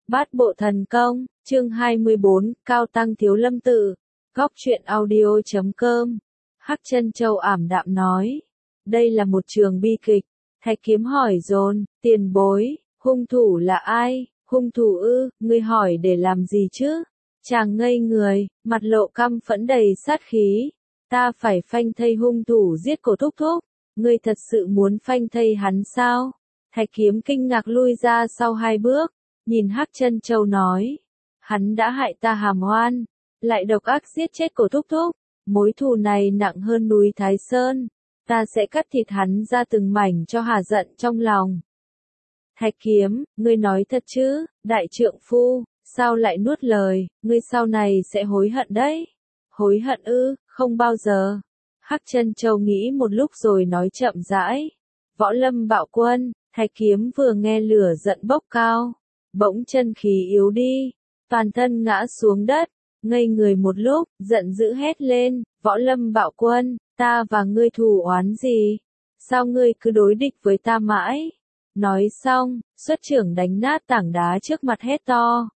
Bát bộ thần công, chương 24, Cao Tăng Thiếu Lâm Tự, Góc truyện audio.com. Hắc Chân Châu ảm đạm nói, đây là một trường bi kịch. Thạch Kiếm hỏi dồn, tiền bối, hung thủ là ai? Hung thủ ư? Ngươi hỏi để làm gì chứ? Chàng ngây người, mặt lộ căm phẫn đầy sát khí. Ta phải phanh thây hung thủ giết cổ thúc thúc. Ngươi thật sự muốn phanh thây hắn sao? Thạch Kiếm kinh ngạc lui ra sau 2 bước, nhìn Hắc Chân Châu nói, hắn đã hại ta Hàm Hoan, lại độc ác giết chết cổ thúc thúc, mối thù này nặng hơn núi Thái Sơn, ta sẽ cắt thịt hắn ra từng mảnh cho hà giận trong lòng. Thạch Kiếm, ngươi nói thật chứ, đại trượng phu, sao lại nuốt lời, ngươi sau này sẽ hối hận đấy. Hối hận ư? Không bao giờ. Hắc Chân Châu nghĩ một lúc rồi nói chậm rãi. Võ Lâm Bạo Quân. Thạch Kiếm vừa nghe lửa giận bốc cao, bỗng chân khí yếu đi, toàn thân ngã xuống đất, ngây người một lúc, giận dữ hét lên, Võ Lâm Bạo Quân, ta và ngươi thù oán gì? Sao ngươi cứ đối địch với ta mãi? Nói xong, xuất trưởng đánh nát tảng đá trước mặt hét to,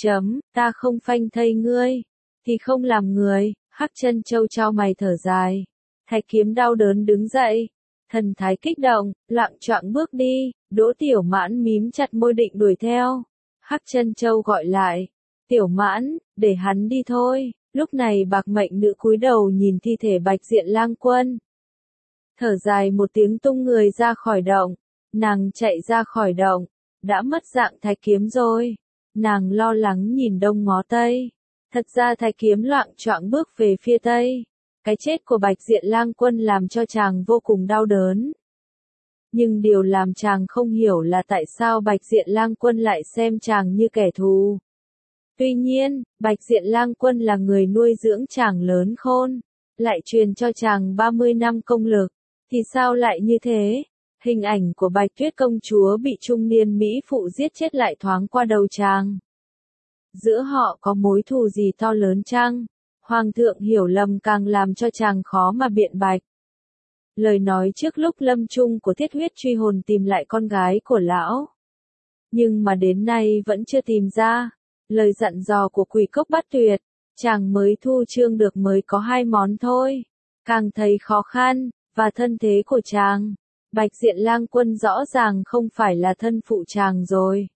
ta không phanh thây ngươi, thì không làm người. Hắc Chân Châu chau mày thở dài, Thạch Kiếm đau đớn đứng dậy, thần thái kích động, loạng choạng bước đi. Đỗ Tiểu Mãn mím chặt môi định đuổi theo. Hắc Chân Châu gọi lại, Tiểu Mãn, để hắn đi thôi. Lúc này Bạc Mệnh Nữ cúi đầu nhìn thi thể Bạch Diện Lang Quân, thở dài một tiếng tung người ra khỏi động. Nàng chạy ra khỏi động, đã mất dạng Thạch Kiếm rồi. Nàng lo lắng nhìn đông ngó tây, thật ra Thạch Kiếm loạng choạng bước về phía tây. Cái chết của Bạch Diện Lang Quân làm cho chàng vô cùng đau đớn. Nhưng điều làm chàng không hiểu là tại sao Bạch Diện Lang Quân lại xem chàng như kẻ thù. Tuy nhiên, Bạch Diện Lang Quân là người nuôi dưỡng chàng lớn khôn, lại truyền cho chàng 30 năm công lực, thì sao lại như thế? Hình ảnh của Bạch Tuyết công chúa bị trung niên mỹ phụ giết chết lại thoáng qua đầu chàng. Giữa họ có mối thù gì to lớn chăng? Hoàng thượng hiểu lầm càng làm cho chàng khó mà biện bạch. Lời nói trước lúc lâm chung của Thiết Huyết truy hồn tìm lại con gái của lão, nhưng mà đến nay vẫn chưa tìm ra. Lời dặn dò của Quỷ Cốc Bát Tuyệt, chàng mới thu chương được mới có 2 món thôi. Càng thấy khó khăn, và thân thế của chàng, Bạch Diện Lang Quân rõ ràng không phải là thân phụ chàng rồi.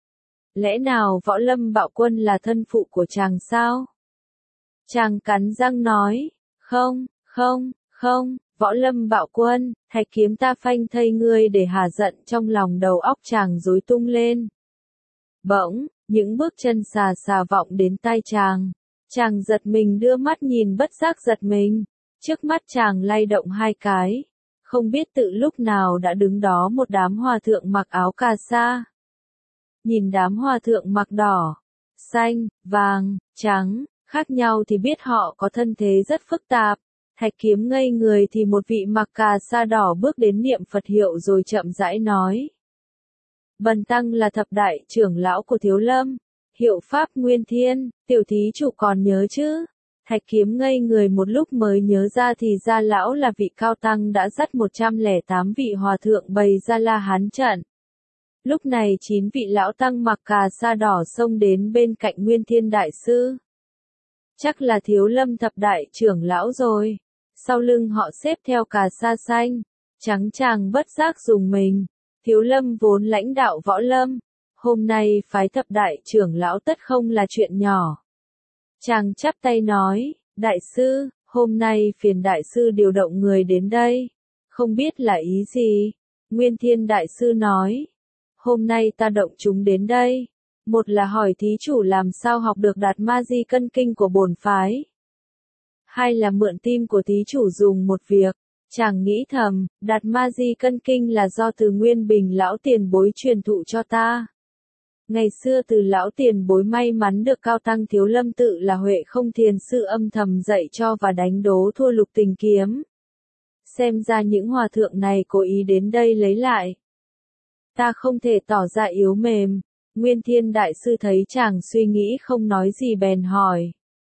Lẽ nào Võ Lâm Bạo Quân là thân phụ của chàng sao? Chàng cắn răng nói, không, Võ Lâm Bạo Quân, Thạch Kiếm ta phanh thây ngươi để hà giận trong lòng. Đầu óc chàng rối tung lên. Bỗng, những bước chân xà xà vọng đến tai chàng. Chàng giật mình đưa mắt nhìn bất giác giật mình. Trước mắt chàng lay động 2 cái. Không biết tự lúc nào đã đứng đó một đám hòa thượng mặc áo cà sa. Nhìn đám hòa thượng mặc đỏ, xanh, vàng, trắng, khác nhau thì biết họ có thân thế rất phức tạp. Thạch Kiếm ngây người thì một vị mặc cà sa đỏ bước đến niệm Phật hiệu rồi chậm rãi nói. Bần tăng là thập đại trưởng lão của Thiếu Lâm, hiệu pháp Nguyên Thiên, tiểu thí chủ còn nhớ chứ? Thạch Kiếm ngây người một lúc mới nhớ ra thì ra lão là vị cao tăng đã dắt 108 vị hòa thượng bày ra La Hán trận. Lúc này 9 vị lão tăng mặc cà sa đỏ xông đến bên cạnh Nguyên Thiên đại sư. Chắc là Thiếu Lâm thập đại trưởng lão rồi. Sau lưng họ xếp theo cà sa xanh, trắng. Chàng bất giác dùng mình. Thiếu Lâm vốn lãnh đạo Võ Lâm, hôm nay phái thập đại trưởng lão tất không là chuyện nhỏ. Chàng chắp tay nói, đại sư, hôm nay phiền đại sư điều động người đến đây, không biết là ý gì? Nguyên Thiên đại sư nói, hôm nay ta động chúng đến đây, một là hỏi thí chủ làm sao học được Đạt Ma Di Cân Kinh của bổn phái, 2 là mượn tim của thí chủ dùng một việc. Chàng nghĩ thầm, Đạt Ma Di Cân Kinh là do từ Nguyên Bình lão tiền bối truyền thụ cho ta. Ngày xưa từ lão tiền bối may mắn được Cao Tăng Thiếu Lâm Tự là Huệ Không Thiền sư âm thầm dạy cho và đánh đố thua Lục Tình Kiếm. Xem ra những hòa thượng này cố ý đến đây lấy lại. Ta không thể tỏ ra yếu mềm. Nguyên Thiên đại sư thấy chàng suy nghĩ không nói gì bèn hỏi.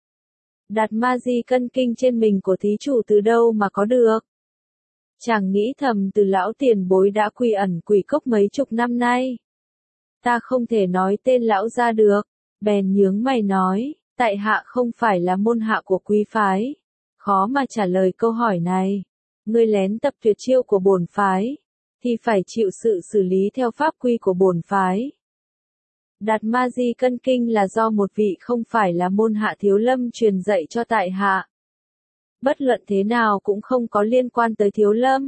Đạt Ma Di Cân Kinh trên mình của thí chủ từ đâu mà có được? Chàng nghĩ thầm từ lão tiền bối đã quy ẩn Quỷ Cốc mấy chục năm nay. Ta không thể nói tên lão ra được, bèn nhướng mày nói, tại hạ không phải là môn hạ của quý phái, khó mà trả lời câu hỏi này. Ngươi lén tập tuyệt chiêu của bổn phái, thì phải chịu sự xử lý theo pháp quy của bổn phái. Đạt ma di cân kinh là do một vị không phải là môn hạ Thiếu Lâm truyền dạy cho tại hạ. Bất luận thế nào cũng không có liên quan tới Thiếu Lâm.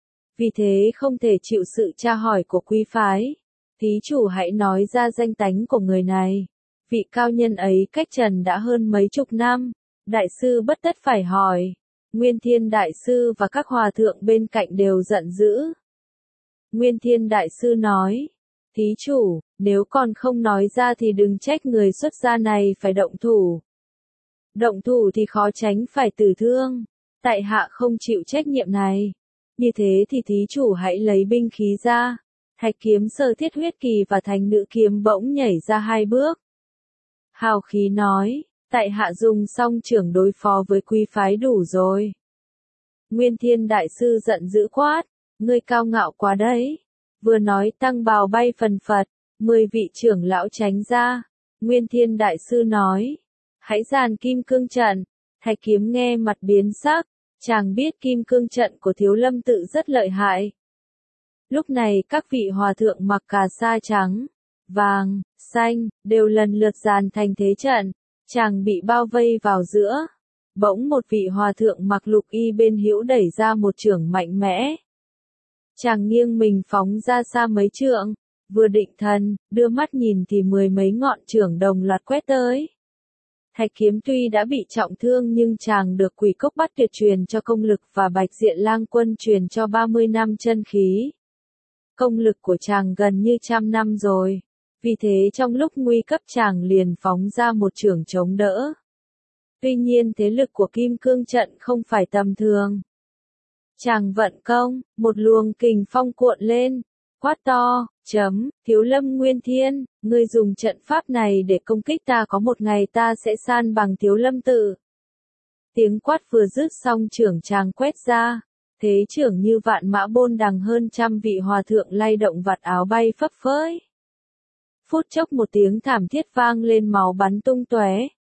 Vì thế không thể chịu sự tra hỏi của quý phái. Thí chủ hãy nói ra danh tánh của người này. Vị cao nhân ấy cách trần đã hơn mấy chục năm. Đại sư bất tất phải hỏi. Nguyên Thiên Đại Sư và các hòa thượng bên cạnh đều giận dữ. Nguyên Thiên Đại Sư nói, thí chủ, nếu còn không nói ra thì đừng trách người xuất gia này phải động thủ. Động thủ thì khó tránh phải tử thương. Tại hạ không chịu trách nhiệm này. Như thế thì thí chủ hãy lấy binh khí ra. Thạch kiếm Sơ Thiết Huyết Kỳ và Thành Nữ kiếm bỗng nhảy ra 2 bước. Hào khí nói, tại hạ dùng song trưởng đối phó với quý phái đủ rồi. Nguyên Thiên Đại Sư giận dữ quát, ngươi cao ngạo quá đấy. Vừa nói tăng bào bay phần phật, 10 vị trưởng lão tránh ra. Nguyên Thiên Đại Sư nói, hãy giàn kim cương trận. Thạch kiếm nghe mặt biến sắc, chàng biết kim cương trận của Thiếu Lâm tự rất lợi hại. Lúc này các vị hòa thượng mặc cà sa trắng, vàng, xanh, đều lần lượt dàn thành thế trận, chàng bị bao vây vào giữa. Bỗng một vị hòa thượng mặc lục y bên hữu đẩy ra một chưởng mạnh mẽ. Chàng nghiêng mình phóng ra xa mấy trượng, vừa định thần, đưa mắt nhìn thì 10 mấy ngọn chưởng đồng loạt quét tới. Thạch kiếm tuy đã bị trọng thương nhưng chàng được Quỷ Cốc Bắt Tuyệt truyền cho công lực và Bạch Diện Lang Quân truyền cho 30 năm chân khí. Công lực của chàng gần như 100 năm rồi. Vì thế trong lúc nguy cấp chàng liền phóng ra một chưởng chống đỡ. Tuy nhiên thế lực của kim cương trận không phải tầm thường. Chàng vận công, một luồng kình phong cuộn lên, quát to, Thiếu Lâm Nguyên Thiên, ngươi dùng trận pháp này để công kích ta, có một ngày ta sẽ san bằng Thiếu Lâm tự. Tiếng quát vừa dứt xong chưởng chàng quét ra, thế chưởng như vạn mã bôn đằng, hơn 100 vị hòa thượng lay động vạt áo bay phấp phới. Phút chốc một tiếng thảm thiết vang lên, máu bắn tung tóe.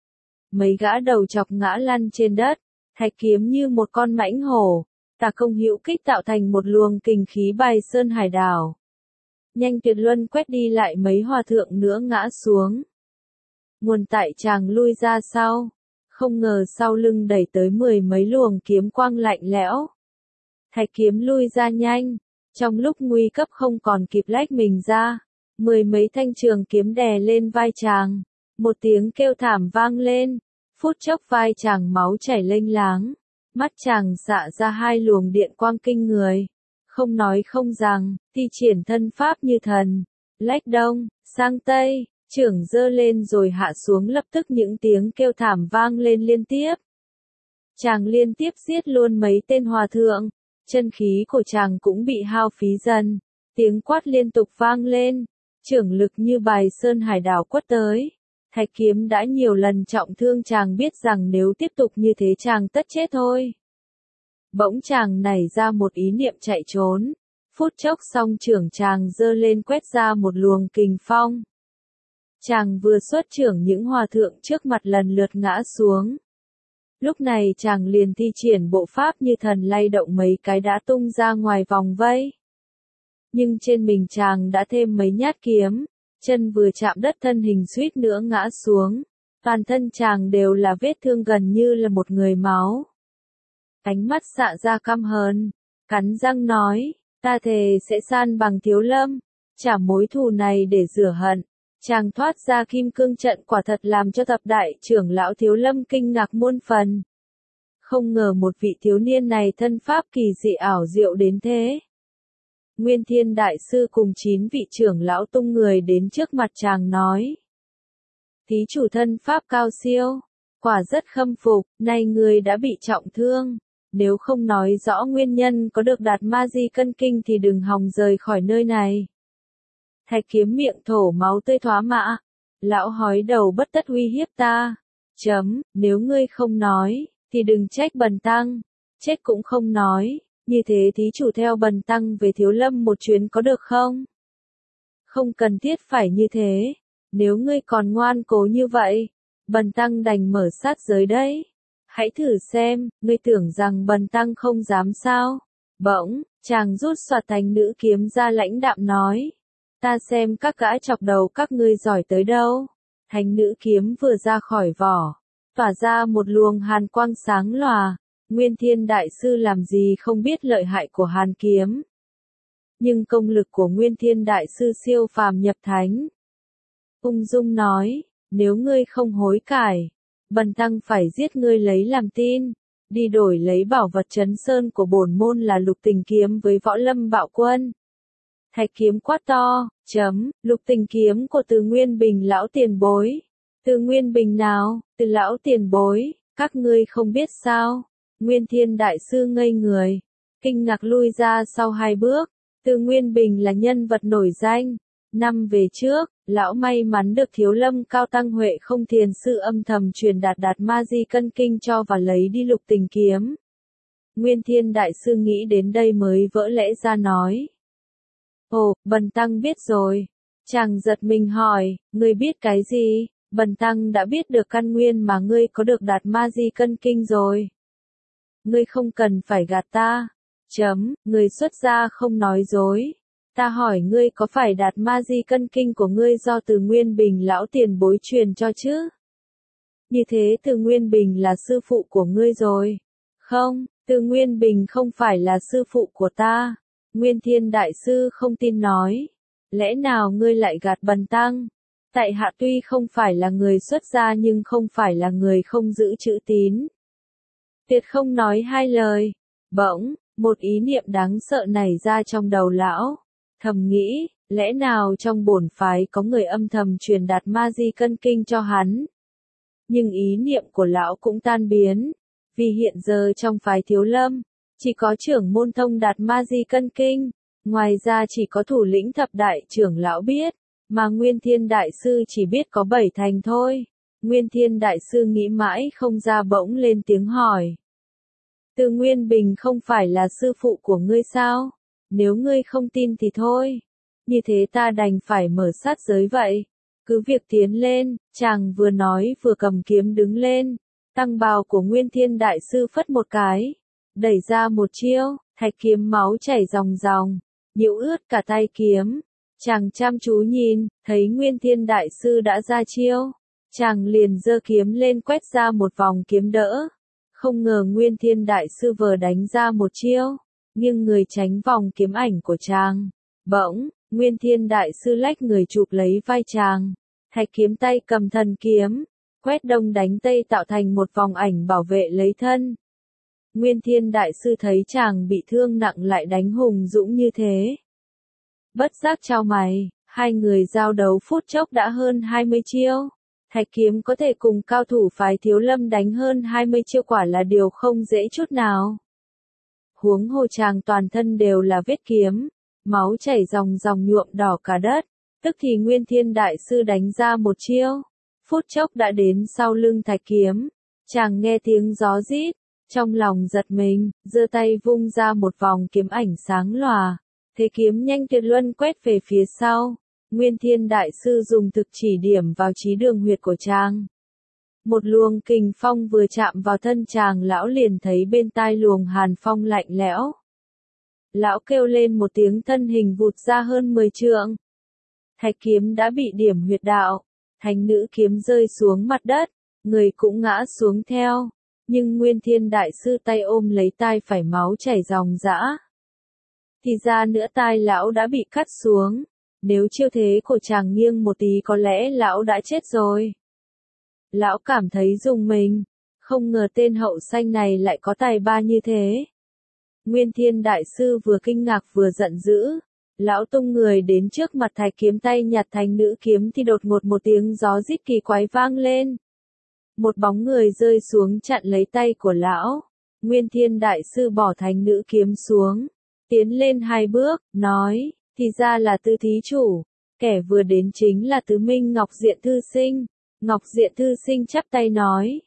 Mấy gã đầu chọc ngã lăn trên đất, thạch kiếm như một con mãnh hổ, tà công hữu kích tạo thành một luồng kình khí bài sơn hải đảo. Nhanh tuyệt luân quét đi, lại mấy hòa thượng nữa ngã xuống. Nguồn tại chàng lui ra sau, không ngờ sau lưng đẩy tới 10 mấy luồng kiếm quang lạnh lẽo. Thạch kiếm lui ra nhanh, trong lúc nguy cấp không còn kịp lách mình ra, 10 mấy thanh trường kiếm đè lên vai chàng. Một tiếng kêu thảm vang lên, phút chốc vai chàng máu chảy lênh láng, mắt chàng xạ ra 2 luồng điện quang kinh người. Không nói không rằng, thi triển thân pháp như thần, lách đông, sang tây, chưởng giơ lên rồi hạ xuống, lập tức những tiếng kêu thảm vang lên liên tiếp. Chàng liên tiếp giết luôn mấy tên hòa thượng, chân khí của chàng cũng bị hao phí dần, tiếng quát liên tục vang lên, chưởng lực như bài sơn hải đảo quất tới. Thạch kiếm đã nhiều lần trọng thương, chàng biết rằng nếu tiếp tục như thế chàng tất chết thôi. Bỗng chàng nảy ra một ý niệm chạy trốn, phút chốc song chưởng chàng giơ lên quét ra một luồng kình phong. Chàng vừa xuất chưởng, những hòa thượng trước mặt lần lượt ngã xuống. Lúc này chàng liền thi triển bộ pháp như thần, lay động mấy cái đã tung ra ngoài vòng vây. Nhưng trên mình chàng đã thêm mấy nhát kiếm, chân vừa chạm đất thân hình suýt nữa ngã xuống. Toàn thân chàng đều là vết thương, gần như là một người máu. Ánh mắt xạ ra căm hờn, cắn răng nói, ta thề sẽ san bằng Thiếu Lâm, trả mối thù này để rửa hận. Chàng thoát ra kim cương trận quả thật làm cho thập đại trưởng lão Thiếu Lâm kinh ngạc muôn phần. Không ngờ một vị thiếu niên này thân pháp kỳ dị ảo diệu đến thế. Nguyên Thiên Đại Sư cùng 9 vị trưởng lão tung người đến trước mặt chàng nói, thí chủ thân pháp cao siêu, quả rất khâm phục, nay người đã bị trọng thương. Nếu không nói rõ nguyên nhân có được Đạt Ma Di Cân Kinh thì đừng hòng rời khỏi nơi này. Thạch kiếm miệng thổ máu tươi thoá mạ. Lão hói đầu bất tất uy hiếp ta. Nếu ngươi không nói, thì đừng trách bần tăng. Chết cũng không nói, như thế thí chủ theo bần tăng về Thiếu Lâm một chuyến có được không? Không cần thiết phải như thế. Nếu ngươi còn ngoan cố như vậy, bần tăng đành mở sát giới đấy. Hãy thử xem, ngươi tưởng rằng bần tăng không dám sao? Bỗng, chàng rút xoạt thành nữ kiếm ra lãnh đạm nói. Ta xem các gã chọc đầu các ngươi giỏi tới đâu. Thánh nữ kiếm vừa ra khỏi vỏ, tỏa ra một luồng hàn quang sáng lòa. Nguyên Thiên Đại Sư làm gì không biết lợi hại của hàn kiếm. Nhưng công lực của Nguyên Thiên Đại Sư siêu phàm nhập thánh. Ung dung nói, nếu ngươi không hối cải, bần tăng phải giết ngươi lấy làm tin, đi đổi lấy bảo vật trấn sơn của bổn môn là Lục Tình kiếm với Võ Lâm Bạo Quân. Thạch kiếm quát to, Lục Tình kiếm của Từ Nguyên Bình lão tiền bối. Từ Nguyên Bình nào, Từ lão tiền bối, các ngươi không biết sao? Nguyên Thiên Đại Sư ngây người, kinh ngạc lui ra sau 2 bước. Từ Nguyên Bình là nhân vật nổi danh. Năm về trước, lão may mắn được Thiếu Lâm Cao Tăng Huệ Không Thiền Sư âm thầm truyền đạt Ma Di Cân Kinh cho và lấy đi Lục Tình kiếm. Nguyên Thiên Đại Sư nghĩ đến đây mới vỡ lẽ ra nói. Ồ, bần tăng biết rồi. Chàng giật mình hỏi, ngươi biết cái gì? Bần tăng đã biết được căn nguyên mà ngươi có được đạt Ma Di Cân Kinh rồi. Ngươi không cần phải gạt ta. Ngươi xuất gia không nói dối. Ta hỏi ngươi có phải đạt Ma Di Cân Kinh của ngươi do Từ Nguyên Bình lão tiền bối truyền cho chứ? Như thế Từ Nguyên Bình là sư phụ của ngươi rồi. Không, Từ Nguyên Bình không phải là sư phụ của ta. Nguyên Thiên Đại Sư không tin nói. Lẽ nào ngươi lại gạt bần tăng? Tại hạ tuy không phải là người xuất gia nhưng không phải là người không giữ chữ tín. Tuyệt không nói 2 lời. Bỗng, một ý niệm đáng sợ nảy ra trong đầu lão. Thầm nghĩ, lẽ nào trong bổn phái có người âm thầm truyền đạt Ma Di Cân Kinh cho hắn? Nhưng ý niệm của lão cũng tan biến, vì hiện giờ trong phái Thiếu Lâm, chỉ có trưởng môn thông đạt Ma Di Cân Kinh, ngoài ra chỉ có thủ lĩnh thập đại trưởng lão biết, mà Nguyên Thiên Đại Sư chỉ biết có 7 thành thôi. Nguyên Thiên Đại Sư nghĩ mãi không ra bỗng lên tiếng hỏi. Từ Nguyên Bình không phải là sư phụ của ngươi sao? Nếu ngươi không tin thì thôi. Như thế ta đành phải mở sát giới vậy. Cứ việc tiến lên, chàng vừa nói vừa cầm kiếm đứng lên. Tăng bào của Nguyên Thiên Đại Sư phất một cái. Đẩy ra một chiêu, thạch kiếm máu chảy ròng ròng. Nhiễu ướt cả tay kiếm. Chàng chăm chú nhìn, thấy Nguyên Thiên Đại Sư đã ra chiêu. Chàng liền giơ kiếm lên quét ra một vòng kiếm đỡ. Không ngờ Nguyên Thiên Đại Sư vừa đánh ra một chiêu, nhưng người tránh vòng kiếm ảnh của chàng. Bỗng, Nguyên Thiên Đại Sư lách người chụp lấy vai chàng. Thạch kiếm tay cầm thần kiếm, quét đông đánh tây tạo thành một vòng ảnh bảo vệ lấy thân. Nguyên Thiên Đại Sư thấy chàng bị thương nặng lại đánh hùng dũng như thế. Bất giác chau mày, 2 người giao đấu phút chốc đã hơn 20 chiêu. Thạch kiếm có thể cùng cao thủ phái Thiếu Lâm đánh hơn 20 chiêu quả là điều không dễ chút nào. Huống hồ chàng toàn thân đều là vết kiếm, máu chảy ròng ròng nhuộm đỏ cả đất. Tức thì Nguyên Thiên Đại Sư đánh ra một chiêu, phút chốc đã đến sau lưng thạch kiếm. Chàng nghe tiếng gió rít, trong lòng giật mình, giơ tay vung ra một vòng kiếm ảnh sáng lòa. Thế kiếm nhanh tuyệt luân quét về phía sau. Nguyên Thiên Đại Sư dùng thực chỉ điểm vào chí đường huyệt của chàng. Một luồng kình phong vừa chạm vào thân chàng, lão liền thấy bên tai luồng hàn phong lạnh lẽo. Lão kêu lên một tiếng, thân hình vụt ra hơn 10 trượng. Thạch kiếm đã bị điểm huyệt đạo, thánh nữ kiếm rơi xuống mặt đất, người cũng ngã xuống theo. Nhưng Nguyên Thiên Đại Sư tay ôm lấy tai phải máu chảy ròng rã. Thì ra nữa tai lão đã bị cắt xuống. Nếu chiêu thế của chàng nghiêng một tí có lẽ lão đã chết rồi. Lão cảm thấy rùng mình, không ngờ tên hậu sanh này lại có tài ba như thế. Nguyên Thiên Đại Sư vừa kinh ngạc vừa giận dữ. Lão tung người đến trước mặt thạch kiếm, tay nhặt thành nữ kiếm thì đột ngột một tiếng gió rít kỳ quái vang lên. Một bóng người rơi xuống chặn lấy tay của lão. Nguyên Thiên Đại Sư bỏ thành nữ kiếm xuống, tiến lên 2 bước, nói, thì ra là Tư thí chủ, kẻ vừa đến chính là Tứ Minh Ngọc Diện Thư Sinh. Ngọc Diện Thư Sinh chắp tay nói,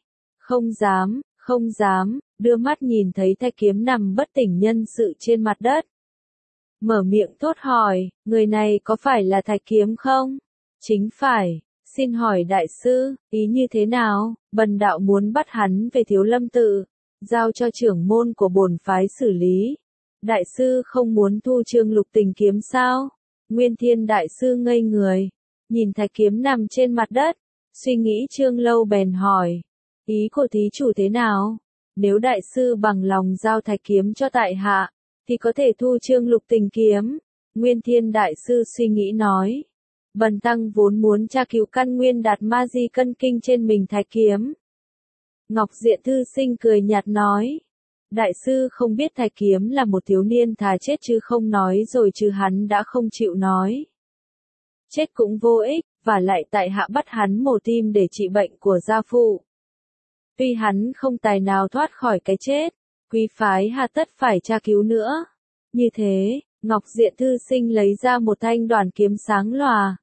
không dám, đưa mắt nhìn thấy thạch kiếm nằm bất tỉnh nhân sự trên mặt đất. mở miệng thốt hỏi, người này có phải là Thạch Kiếm không? Chính phải, xin hỏi đại sư, ý như thế nào? Bần đạo muốn bắt hắn về Thiếu Lâm tự, giao cho trưởng môn của bổn phái xử lý. Đại sư không muốn thu Trương Lục Tình kiếm sao? Nguyên Thiên đại sư ngây người, nhìn Thạch Kiếm nằm trên mặt đất, suy nghĩ Trương lâu bèn hỏi, ý của thí chủ thế nào? Nếu đại sư bằng lòng giao Thạch Kiếm cho tại hạ, thì có thể thu Trương Lục Tình kiếm. Nguyên Thiên đại sư suy nghĩ nói, bần tăng vốn muốn tra cứu căn nguyên đạt ma di cân kinh trên mình Thạch Kiếm. Ngọc Diện thư sinh cười nhạt nói, đại sư không biết Thạch Kiếm là một thiếu niên thà chết chứ không nói rồi chứ hắn đã không chịu nói. Chết cũng vô ích, và lại tại hạ bắt hắn mổ tim để trị bệnh của gia phụ. Tuy hắn không tài nào thoát khỏi cái chết, quý phái hà tất phải tra cứu nữa. Như thế, Ngọc Diện thư sinh lấy ra một thanh đoàn kiếm sáng lòa.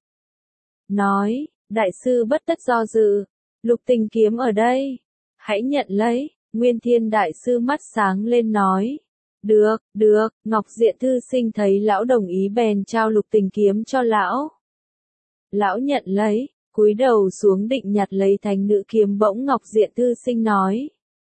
Nói, đại sư bất tất do dự, Lục Tình kiếm ở đây. Hãy nhận lấy, Nguyên Thiên đại sư mắt sáng lên nói. Được, được, Ngọc Diện thư sinh thấy lão đồng ý bèn trao Lục Tình kiếm cho lão. Lão nhận lấy, cúi đầu xuống định nhặt lấy thanh nữ kiếm bỗng Ngọc Diện thư sinh nói.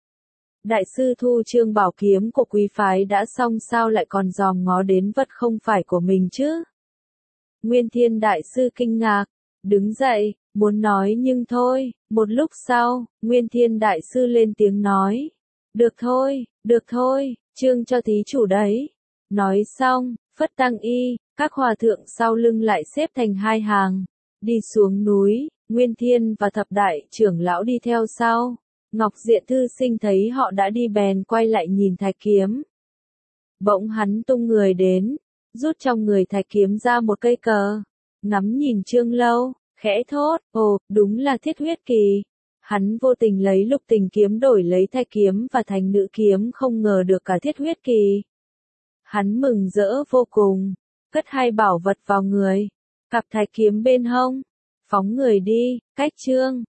Đại sư thu Trương bảo kiếm của quý phái đã xong sao lại còn dòm ngó đến vật không phải của mình chứ? Nguyên Thiên đại sư kinh ngạc, đứng dậy, muốn nói nhưng thôi, một lúc sau, Nguyên Thiên đại sư lên tiếng nói. Được thôi, Trương cho thí chủ đấy. Nói xong, phất tăng y, các hòa thượng sau lưng lại xếp thành hai hàng, đi xuống núi, Nguyên Thiên và thập đại trưởng lão đi theo sau. Ngọc Diện thư sinh thấy họ đã đi bèn quay lại nhìn Thạch Kiếm. Bỗng hắn tung người đến, rút trong người Thạch Kiếm ra một cây cờ, ngắm nhìn Trương Lâu, khẽ thốt, ồ, đúng là thiết huyết kỳ. Hắn vô tình lấy Lục Tình kiếm đổi lấy Thạch Kiếm và thành nữ kiếm không ngờ được cả thiết huyết kỳ. Hắn mừng rỡ vô cùng, cất hai bảo vật vào người, cặp Thạch Kiếm bên hông, phóng người đi, cách Trương